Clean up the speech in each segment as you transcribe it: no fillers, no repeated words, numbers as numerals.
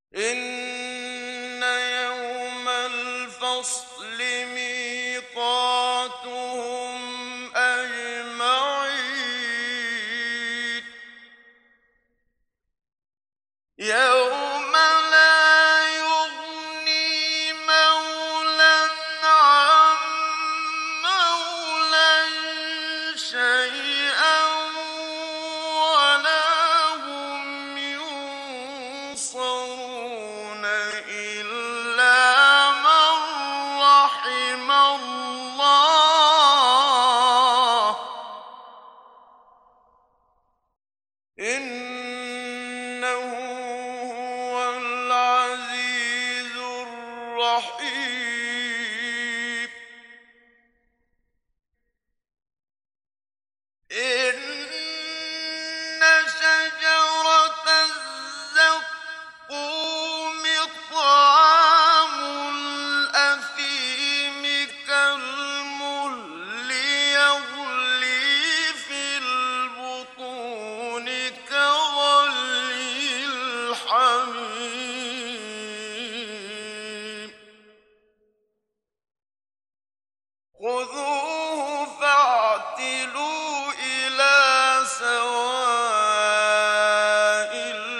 إن يوم الفصل ميقاتهم أجمعين يوم لا يغني مولى عن مولى شيئا ولا هم ينصرون إلا من رحم الله إنه هو العزيز الرحيم إن شجرة الزقوم طعام الأثيم كالمهل يغلي في البطون كغلي الحميم خذوه فاعتلوا إلى سواء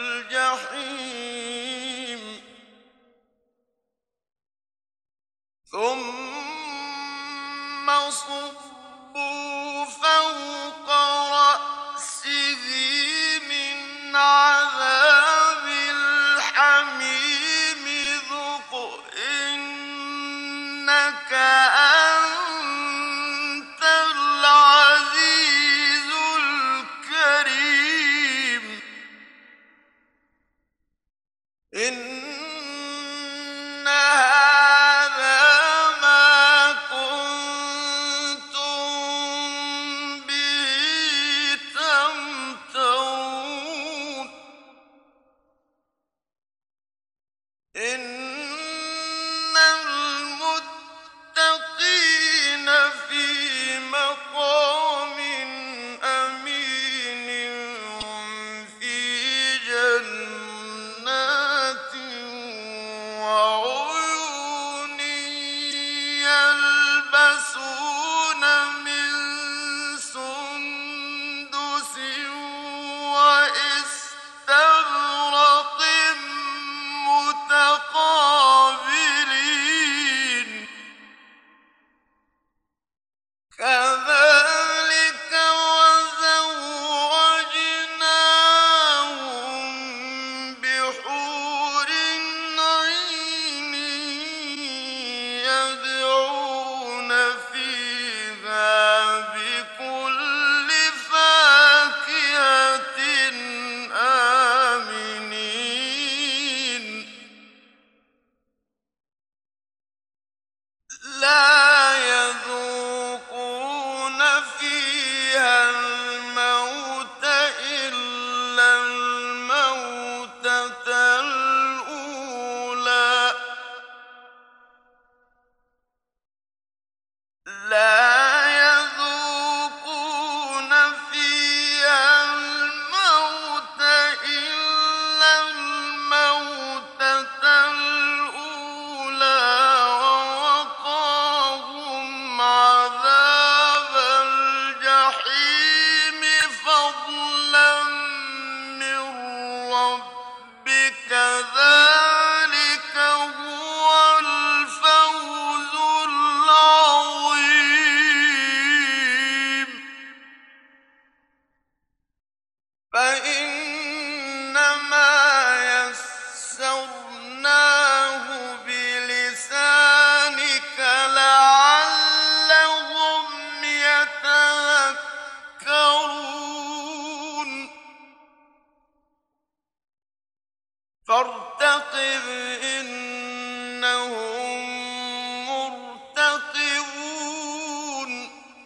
الجحيم ثم صبوا فوق رأسه من عذاب الحميم ذق إنك أنت العزيز الكريم إن هذا ما كنتم به تمترون إن المتقين في مقام أمين في جنات وعيون يلبسون من سندس وإستبرق متقابلين كذلك وزوجناهم بحور عين يدعون فيها بكل فاكهة آمنين لا يذوقون فيها الموت إلا الموتة الأولى لا يذوقون فيها الموت إلا الموتة الأولى ووقاهم عذاب الجحيم فضلا من ربك ذلك هو الفوز العظيم فإنما يسرناه بلسانك لعلهم يتذكرون فارتقب